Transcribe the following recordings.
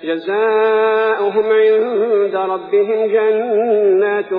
جزاؤهم عند ربهم جنات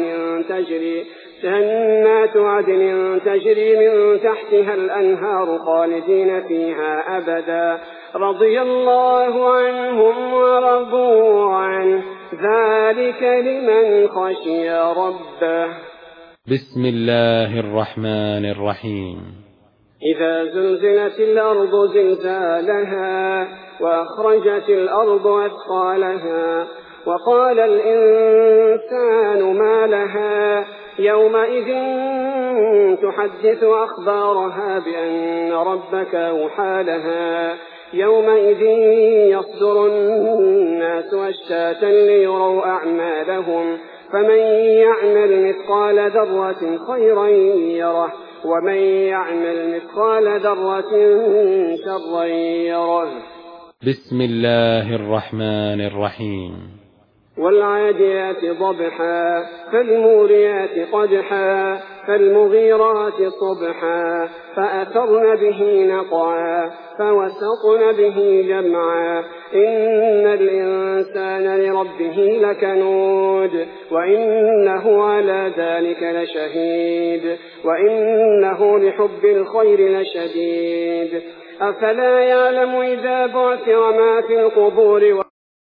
عدن تجري من تحتها الأنهار خالدين فيها أبدا رضي الله عنهم ورضوا عنه ذلك لمن خشي ربه. بسم الله الرحمن الرحيم. إذا زلزلت الأرض زلزالها وأخرجت الأرض أثقالها وقال الإنسان ما لها يومئذ تحدث أخبارها بأن ربك أوحى لها يومئذ يصدر الناس أشتاتا ليروا أعمالهم فمن يعمل مثقال ذرة خيرا يره ومن يعمل مثقال ذرة شرا يره. بسم الله الرحمن الرحيم. والعاديات ضبحا فالموريات قدحا فالمغيرات صبحا فأثرن به نقعا فوسطن به جمعا إن الإنسان لربه لكنود وإنه على ذلك لشهيد وإنه لحب الخير لشديد. أفلا يعلم إذا بعثر ما في القبور